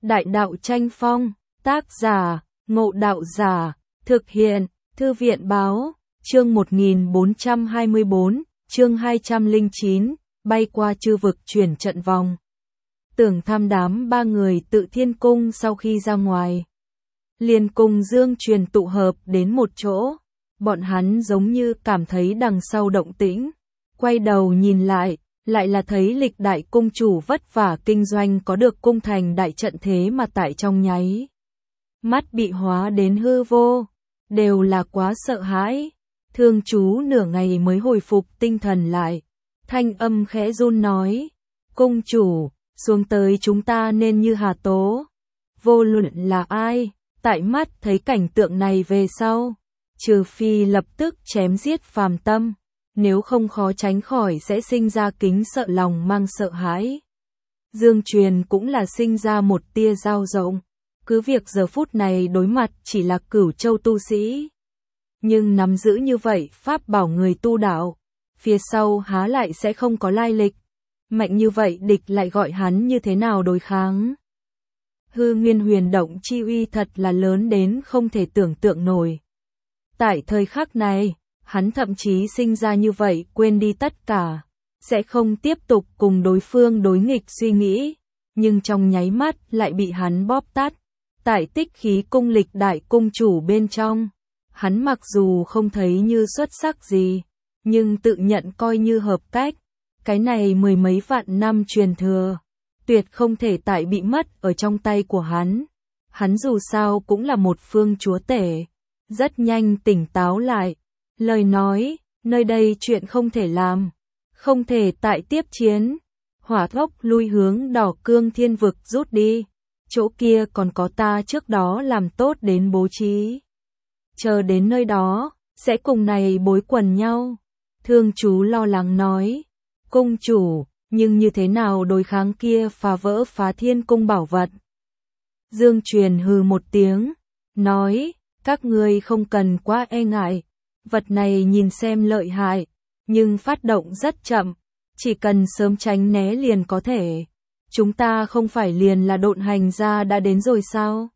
Đại đạo tranh phong, tác giả, Ngộ Đạo Giả, thực hiện, Thư viện báo, chương 1424, chương 209, bay qua chư vực chuyển trận vòng. Tưởng Tham đám ba người Tự Thiên Cung sau khi ra ngoài, liền cùng Dương Truyền tụ hợp đến một chỗ, bọn hắn giống như cảm thấy đằng sau động tĩnh, quay đầu nhìn lại là thấy Lịch đại cung chủ vất vả kinh doanh có được cung thành đại trận thế mà tại trong nháy mắt bị hóa đến hư vô, đều là quá sợ hãi. Thương chú nửa ngày mới hồi phục tinh thần lại, thanh âm khẽ run nói, cung chủ, xuống tới chúng ta nên như Hà Tố. Vô luận là ai, tại mắt thấy cảnh tượng này về sau, trừ phi lập tức chém giết phàm tâm, nếu không khó tránh khỏi sẽ sinh ra kính sợ lòng mang sợ hãi. Dương Truyền cũng là sinh ra một tia dao rộng, cứ việc giờ phút này đối mặt chỉ là Cửu Châu tu sĩ, nhưng nắm giữ như vậy pháp bảo người tu đạo, phía sau há lại sẽ không có lai lịch, mạnh như vậy địch lại gọi hắn như thế nào đối kháng. Hư Nguyên Huyền Động chi uy thật là lớn đến không thể tưởng tượng nổi. Tại thời khắc này, hắn thậm chí sinh ra như vậy quên đi tất cả, sẽ không tiếp tục cùng đối phương đối nghịch suy nghĩ, nhưng trong nháy mắt lại bị hắn bóp tắt. Tại Tích Khí Cung Lịch đại cung chủ bên trong, hắn mặc dù không thấy như xuất sắc gì, nhưng tự nhận coi như hợp cách, cái này mười mấy vạn năm truyền thừa, tuyệt không thể tại bị mất ở trong tay của hắn. Hắn dù sao cũng là một phương chúa tể, rất nhanh tỉnh táo lại, lời nói, nơi đây chuyện không thể làm, không thể tại tiếp chiến. Hỏa Thốc lui hướng Đỏ Cương Thiên Vực rút đi, chỗ kia còn có ta trước đó làm tốt đến bố trí. Chờ đến nơi đó, sẽ cùng này bối quần nhau. Thương chú lo lắng nói, cung chủ, nhưng như thế nào đối kháng kia phá vỡ Phá Thiên Cung bảo vật. Dương Truyền hừ một tiếng, nói, các ngươi không cần quá e ngại, vật này nhìn xem lợi hại, nhưng phát động rất chậm, chỉ cần sớm tránh né liền có thể. Chúng ta không phải liền là độn hành ra đã đến rồi sao?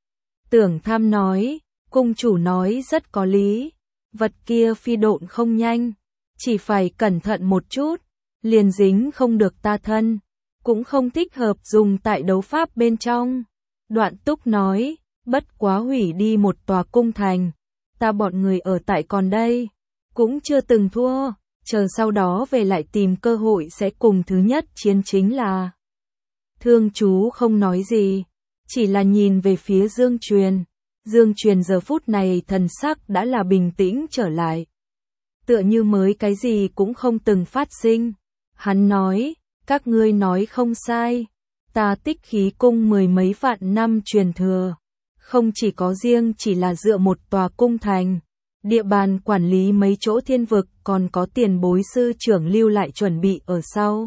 Tưởng Tham nói, cung chủ nói rất có lý, vật kia phi độn không nhanh, chỉ phải cẩn thận một chút, liền dính không được ta thân, cũng không thích hợp dùng tại đấu pháp bên trong. Đoạn Túc nói, bất quá hủy đi một tòa cung thành, ta bọn người ở tại còn đây, cũng chưa từng thua, chờ sau đó về lại tìm cơ hội sẽ cùng thứ nhất chiến chính là. Thương chú không nói gì, chỉ là nhìn về phía Dương Truyền. Dương Truyền giờ phút này thần sắc đã là bình tĩnh trở lại, tựa như mới cái gì cũng không từng phát sinh. Hắn nói, các ngươi nói không sai, ta Tích Khí Cung mười mấy vạn năm truyền thừa, không chỉ có riêng chỉ là dựa một tòa cung thành, địa bàn quản lý mấy chỗ thiên vực còn có tiền bối sư trưởng lưu lại chuẩn bị ở sau.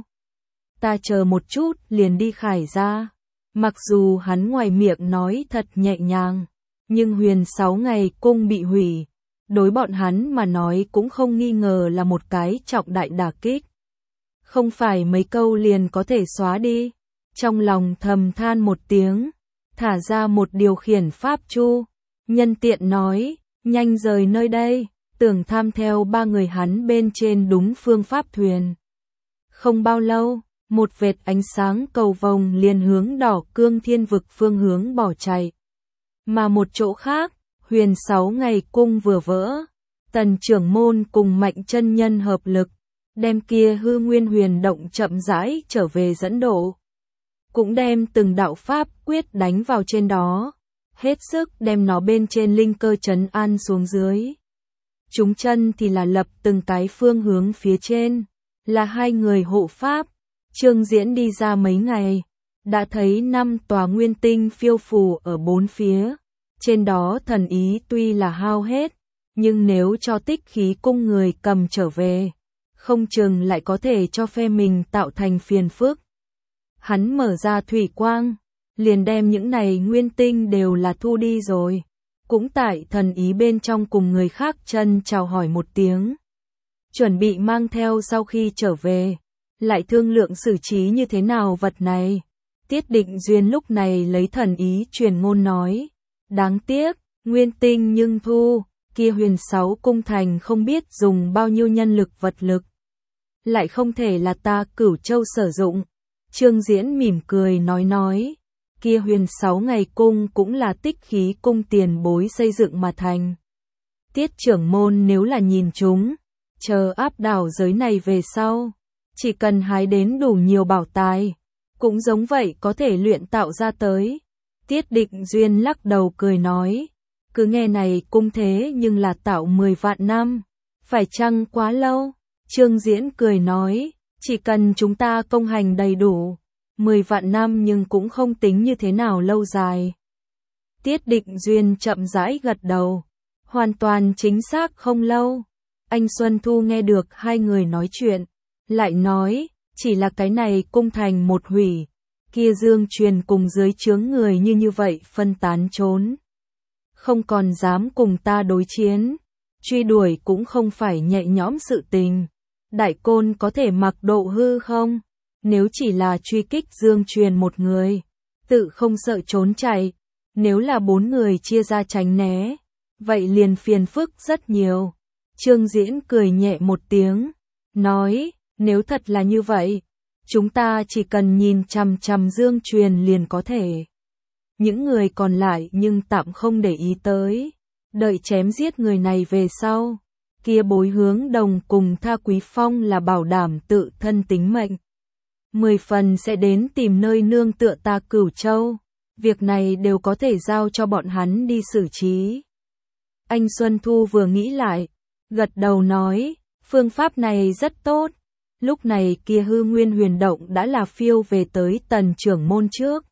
Ta chờ một chút liền đi khải ra. Mặc dù hắn ngoài miệng nói thật nhẹ nhàng, nhưng Huyền 6 ngày cung bị hủy, đối bọn hắn mà nói cũng không nghi ngờ là một cái trọng đại đả kích. Không phải mấy câu liền có thể xóa đi. Trong lòng thầm than một tiếng, thả ra một điều khiển pháp chu, nhân tiện nói, nhanh rời nơi đây. Tưởng Tham theo ba người hắn bên trên đúng phương pháp thuyền. Không bao lâu, một vệt ánh sáng cầu vồng liền hướng Đỏ Cương Thiên Vực phương hướng bỏ chạy. Mà một chỗ khác, Huyền 6 ngày cung vừa vỡ, Tần trưởng môn cùng Mạnh chân nhân hợp lực, đem kia Hư Nguyên Huyền Động chậm rãi trở về dẫn độ. Cũng đem từng đạo pháp quyết đánh vào trên đó, hết sức đem nó bên trên linh cơ trấn an xuống dưới. Chúng chân thì là lập từng cái phương hướng phía trên, là hai người hộ pháp. Trương Diễn đi ra mấy ngày, đã thấy 5 tòa nguyên tinh phiêu phù ở bốn phía, trên đó thần ý tuy là hao hết, nhưng nếu cho Tích Khí Cung người cầm trở về, không chừng lại có thể cho phe mình tạo thành phiền phức. Hắn mở ra thủy quang, liền đem những này nguyên tinh đều là thu đi rồi, cũng tại thần ý bên trong cùng người khác chân chào hỏi một tiếng, chuẩn bị mang theo sau khi trở về, lại thương lượng xử trí như thế nào vật này. Tiết Định Duyên lúc này lấy thần ý truyền ngôn nói, đáng tiếc, nguyên tinh nhưng thu, kia huyền 6 cung thành không biết dùng bao nhiêu nhân lực vật lực. Lại không thể là ta Cửu Châu sử dụng. Trương Diễn mỉm cười nói, kia huyền 6 ngày cung cũng là tích khí cung tiền bối xây dựng mà thành. Tiết trưởng môn nếu là nhìn chúng, chờ áp đảo giới này về sau, chỉ cần hái đến đủ nhiều bảo tài, cũng giống vậy có thể luyện tạo ra tới. Tiết Định Duyên lắc đầu cười nói, cứ nghe này cung thế nhưng là tạo 10 vạn năm, phải chăng quá lâu? Trương Diễn cười nói, chỉ cần chúng ta công hành đầy đủ, 10 vạn năm nhưng cũng không tính như thế nào lâu dài. Tiết Định Duyên chậm rãi gật đầu, hoàn toàn chính xác không lâu. Anh Xuân Thu nghe được hai người nói chuyện, lại nói, chỉ là cái này cung thành một hủy, kia Dương Truyền cùng dưới chướng người như vậy phân tán trốn. Không còn dám cùng ta đối chiến, truy đuổi cũng không phải nhẹ nhõm sự tình. Đại Côn có thể mặc độ hư không? Nếu chỉ là truy kích Dương Truyền một người, tự không sợ trốn chạy. Nếu là 4 người chia ra tránh né, vậy liền phiền phức rất nhiều. Trương Diễn cười nhẹ một tiếng, nói, nếu thật là như vậy, chúng ta chỉ cần nhìn chằm chằm Dương Truyền liền có thể. Những người còn lại nhưng tạm không để ý tới, đợi chém giết người này về sau. Kia Bối Hướng Đồng cùng Tha Quý Phong là bảo đảm tự thân tính mệnh. 10 phần sẽ đến tìm nơi nương tựa ta Cửu Châu. Việc này đều có thể giao cho bọn hắn đi xử trí. Anh Xuân Thu vừa nghĩ lại, gật đầu nói, phương pháp này rất tốt. Lúc này kia Hư Nguyên Huyền Động đã là phiêu về tới Tần trưởng môn trước.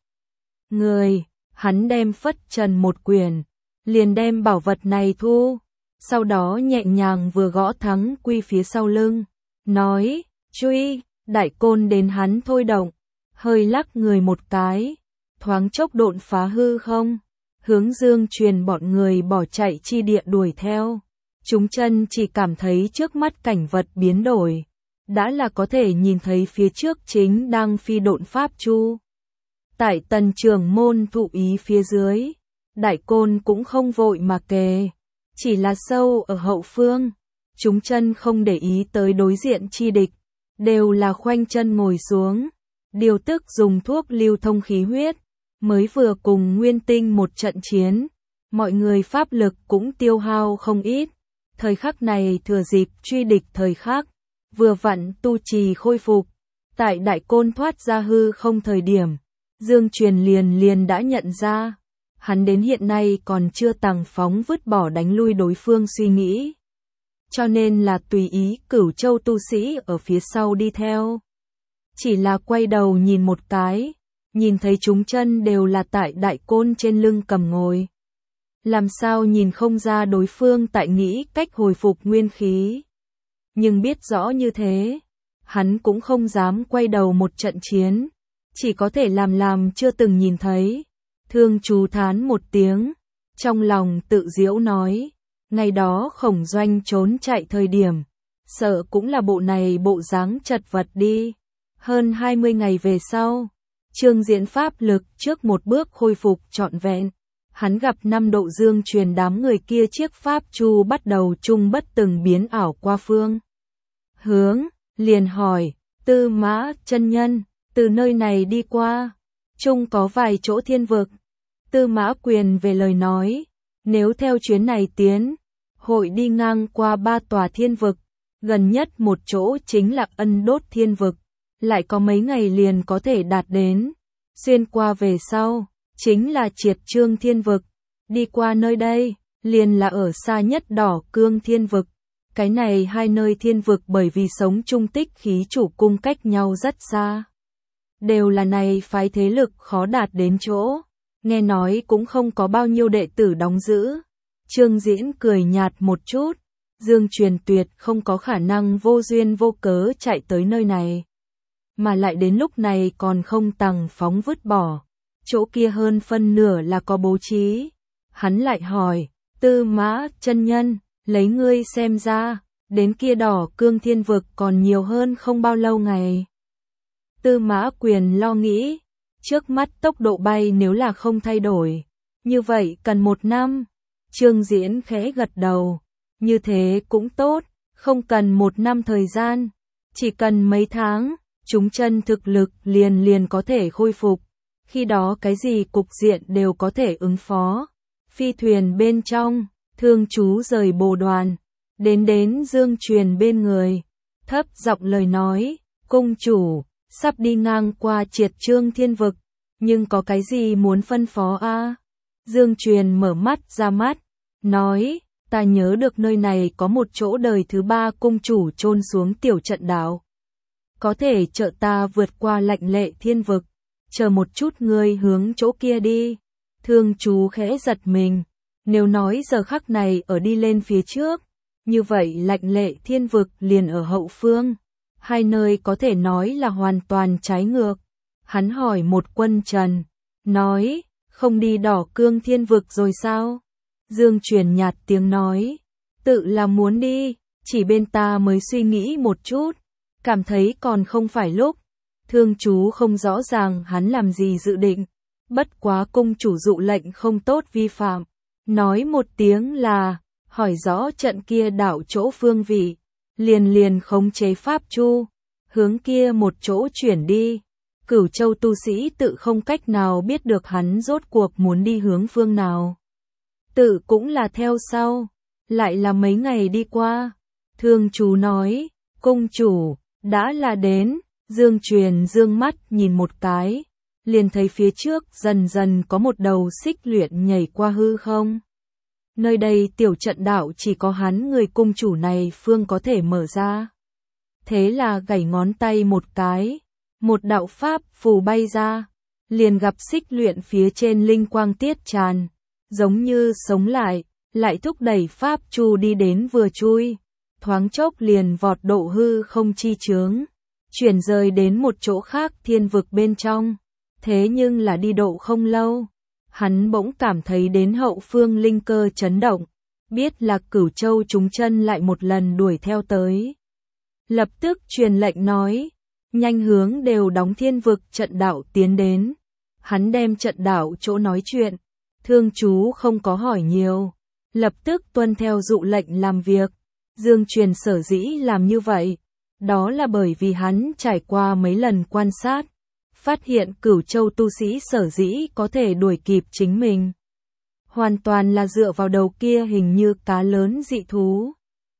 Người, hắn đem phất trần một quyền, liền đem bảo vật này thu. Sau đó nhẹ nhàng vừa gõ Thắng Quy phía sau lưng, nói, truy, Đại Côn đến hắn thôi động, hơi lắc người một cái, thoáng chốc độn phá hư không, hướng Dương Truyền bọn người bỏ chạy chi địa đuổi theo. Chúng chân chỉ cảm thấy trước mắt cảnh vật biến đổi, đã là có thể nhìn thấy phía trước chính đang phi độn pháp chu. Tại Tần trưởng môn thụ ý phía dưới, Đại Côn cũng không vội mà kề, chỉ là sâu ở hậu phương. Chúng chân không để ý tới đối diện chi địch, đều là khoanh chân ngồi xuống, điều tức dùng thuốc lưu thông khí huyết. Mới vừa cùng Nguyên Tinh một trận chiến, mọi người pháp lực cũng tiêu hao không ít. Thời khắc này thừa dịp truy địch thời khắc, vừa vặn tu trì khôi phục. Tại Đại Côn thoát ra hư không thời điểm, Dương Truyền liền đã nhận ra, hắn đến hiện nay còn chưa tàng phóng vứt bỏ đánh lui đối phương suy nghĩ. Cho nên là tùy ý Cửu Châu tu sĩ ở phía sau đi theo. Chỉ là quay đầu nhìn một cái, nhìn thấy chúng chân đều là tại Đại Côn trên lưng cầm ngồi. Làm sao nhìn không ra đối phương tại nghĩ cách hồi phục nguyên khí. Nhưng biết rõ như thế, hắn cũng không dám quay đầu một trận chiến, chỉ có thể làm chưa từng nhìn thấy. Thương chú thán một tiếng, trong lòng tự giễu nói, ngày đó Khổng Doanh trốn chạy thời điểm, sợ cũng là bộ này bộ dáng chật vật đi. Hơn 20 ngày về sau, Trương Diễn pháp lực trước một bước khôi phục trọn vẹn. Hắn gặp 5 độ Dương Truyền đám người kia chiếc pháp chu bắt đầu chung bất từng biến ảo qua phương hướng, liền hỏi, Tư Mã chân nhân, từ nơi này đi qua, chung có vài chỗ thiên vực. Tư Mã Quyền về lời nói, nếu theo chuyến này tiến, hội đi ngang qua 3 tòa thiên vực, gần nhất một chỗ chính là Ân Đốt thiên vực, lại có mấy ngày liền có thể đạt đến. Xuyên qua về sau, chính là Triệt Trương thiên vực, đi qua nơi đây, liền là ở xa nhất Đỏ Cương thiên vực. Cái này hai nơi thiên vực bởi vì sống chung tích khí chủ cung cách nhau rất xa. Đều là này phái thế lực khó đạt đến chỗ, nghe nói cũng không có bao nhiêu đệ tử đóng giữ. Trương Diễn cười nhạt một chút, Dương Truyền tuyệt không có khả năng vô duyên vô cớ chạy tới nơi này. Mà lại đến lúc này còn không tàng phóng vứt bỏ, chỗ kia hơn phân nửa là có bố trí. Hắn lại hỏi, Tư Mã chân nhân, lấy ngươi xem ra, đến kia Đỏ Cương thiên vực còn nhiều hơn không bao lâu ngày. Tư Mã Quyền lo nghĩ, Trước mắt tốc độ bay nếu là không thay đổi, như vậy cần 1 năm. Trương Diễn khẽ gật đầu, như thế cũng tốt, không cần 1 năm thời gian, chỉ cần mấy tháng, chúng chân thực lực liền có thể khôi phục, khi đó cái gì cục diện đều có thể ứng phó. Phi thuyền bên trong, Thương Chú rời bồ đoàn, đến Dương Truyền bên người, thấp giọng lời nói, cung chủ, sắp đi ngang qua Triệt Trương Thiên Vực, nhưng có cái gì muốn phân phó a? Dương Truyền mở mắt ra mắt, nói, ta nhớ được nơi này có một chỗ đời thứ 3 cung chủ chôn xuống tiểu trận đảo. Có thể trợ ta vượt qua lạnh lệ thiên vực, chờ một chút ngươi hướng chỗ kia đi. Thương Chú khẽ giật mình, nếu nói giờ khắc này ở đi lên phía trước, như vậy lạnh lệ thiên vực liền ở hậu phương. Hai nơi có thể nói là hoàn toàn trái ngược. Hắn hỏi một quân trần, nói, không đi Đỏ Cương Thiên Vực rồi sao? Dương Truyền nhạt tiếng nói, tự là muốn đi, chỉ bên ta mới suy nghĩ một chút, cảm thấy còn không phải lúc. Thương Chú không rõ ràng hắn làm gì dự định, bất quá cung chủ dụ lệnh không tốt vi phạm, nói một tiếng là, hỏi rõ trận kia đảo chỗ phương vị, liền khống chế pháp chu, hướng kia một chỗ chuyển đi. Cửu Châu tu sĩ tự không cách nào biết được hắn rốt cuộc muốn đi hướng phương nào. Tự cũng là theo sau, lại là mấy ngày đi qua. Thương Chú nói, cung chủ, đã là đến. Dương Truyền dương mắt nhìn một cái, liền thấy phía trước dần có một đầu xích luyện nhảy qua hư không. Nơi đây tiểu trận đạo chỉ có hắn người cung chủ này phương có thể mở ra. Thế là gảy ngón tay một cái, một đạo pháp phù bay ra, liền gặp xích luyện phía trên linh quang tiết tràn, giống như sống lại thúc đẩy pháp chu đi đến vừa chui, thoáng chốc liền vọt độ hư không chi chướng, chuyển rời đến một chỗ khác thiên vực bên trong. Thế nhưng là đi độ không lâu, hắn bỗng cảm thấy đến hậu phương linh cơ chấn động, biết là Cửu Châu chúng chân lại một lần đuổi theo tới. Lập tức truyền lệnh nói, nhanh hướng đều đóng thiên vực trận đạo tiến đến. Hắn đem trận đạo chỗ nói chuyện, Thương Chú không có hỏi nhiều, lập tức tuân theo dụ lệnh làm việc. Dương Truyền sở dĩ làm như vậy, đó là bởi vì hắn trải qua mấy lần quan sát, phát hiện Cửu Châu tu sĩ sở dĩ có thể đuổi kịp chính mình, hoàn toàn là dựa vào đầu kia hình như cá lớn dị thú,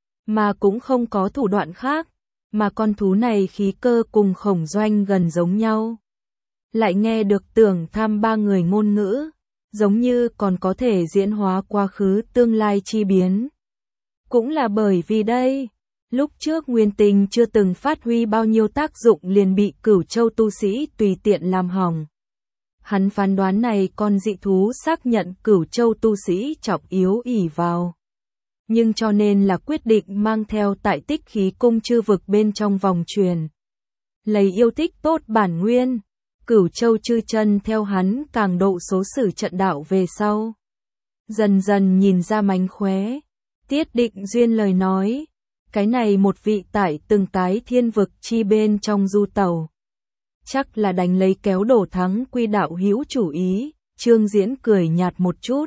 mà cũng không có thủ đoạn khác, mà con thú này khí cơ cùng Khổng Doanh gần giống nhau. Lại nghe được Tưởng Tham ba người ngôn ngữ, giống như còn có thể diễn hóa quá khứ tương lai chi biến. Cũng là bởi vì đây, lúc trước Nguyên Tinh chưa từng phát huy bao nhiêu tác dụng liền bị Cửu Châu tu sĩ tùy tiện làm hỏng. Hắn phán đoán này con dị thú xác nhận Cửu Châu tu sĩ trọng yếu ỷ vào. Nhưng cho nên là quyết định mang theo tại Tích Khí Cung chư vực bên trong vòng truyền. Lấy yêu thích tốt bản nguyên, Cửu Châu chư chân theo hắn càng độ số sử trận đạo về sau. Dần nhìn ra mánh khóe, Tiết Định Duyên lời nói, cái này một vị tại từng cái thiên vực chi bên trong du tàu. Chắc là đánh lấy kéo đổ thắng quy đạo hữu chủ ý. Trương Diễn cười nhạt một chút,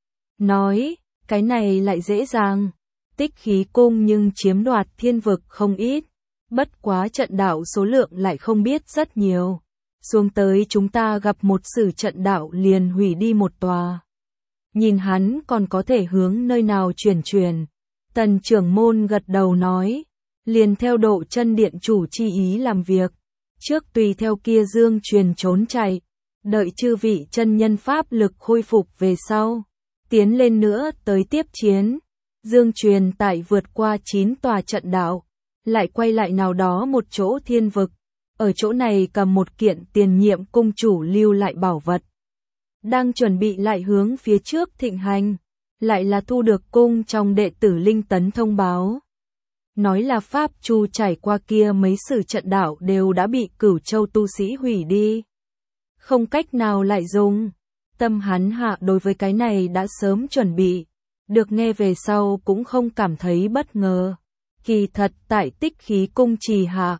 nói, cái này lại dễ dàng, Tích Khí Cung nhưng chiếm đoạt thiên vực không ít, bất quá trận đạo số lượng lại không biết rất nhiều, xuống tới chúng ta gặp một sử trận đạo liền hủy đi một tòa. Nhìn hắn còn có thể hướng nơi nào chuyển. Tần trưởng môn gật đầu nói, liền theo độ chân điện chủ chi ý làm việc, trước tùy theo kia Dương Truyền trốn chạy, đợi chư vị chân nhân pháp lực khôi phục về sau, tiến lên nữa tới tiếp chiến. Dương Truyền tại vượt qua 9 tòa trận đạo, lại quay lại nào đó một chỗ thiên vực, ở chỗ này cầm một kiện tiền nhiệm cung chủ lưu lại bảo vật, đang chuẩn bị lại hướng phía trước thịnh hành. Lại là thu được cung trong đệ tử Linh Tấn thông báo. Nói là pháp chu trải qua kia mấy sử trận đạo đều đã bị Cửu Châu tu sĩ hủy đi. Không cách nào lại dùng. Tâm hắn hạ đối với cái này đã sớm chuẩn bị. Được nghe về sau cũng không cảm thấy bất ngờ. Kỳ thật tại Tích Khí Cung trì hạ,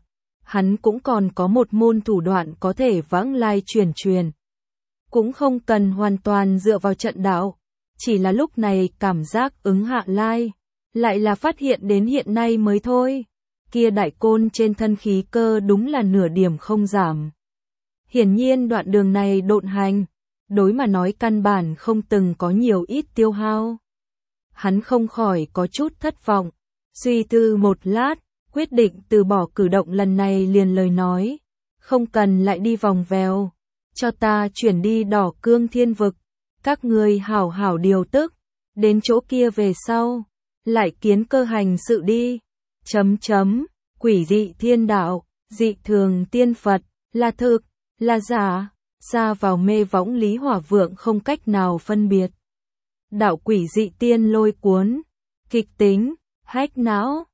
hắn cũng còn có một môn thủ đoạn có thể vãng lai truyền truyền. Cũng không cần hoàn toàn dựa vào trận đạo, chỉ là lúc này cảm giác ứng hạ lai, lại là phát hiện đến hiện nay mới thôi. Kia đại côn trên thân khí cơ đúng là nửa điểm không giảm. Hiển nhiên đoạn đường này độn hành, đối mà nói căn bản không từng có nhiều ít tiêu hao. Hắn không khỏi có chút thất vọng, suy tư một lát, quyết định từ bỏ cử động lần này liền lời nói, không cần lại đi vòng vèo, cho ta chuyển đi Đỏ Cương Thiên Vực, các ngươi hảo hảo điều tức, đến chỗ kia về sau, lại kiến cơ hành sự đi. Quỷ dị thiên đạo, dị thường tiên Phật, là thực, là giả, xa vào mê võng Lý Hỏa Vượng không cách nào phân biệt. Đạo quỷ dị tiên lôi cuốn, kịch tính, hách não,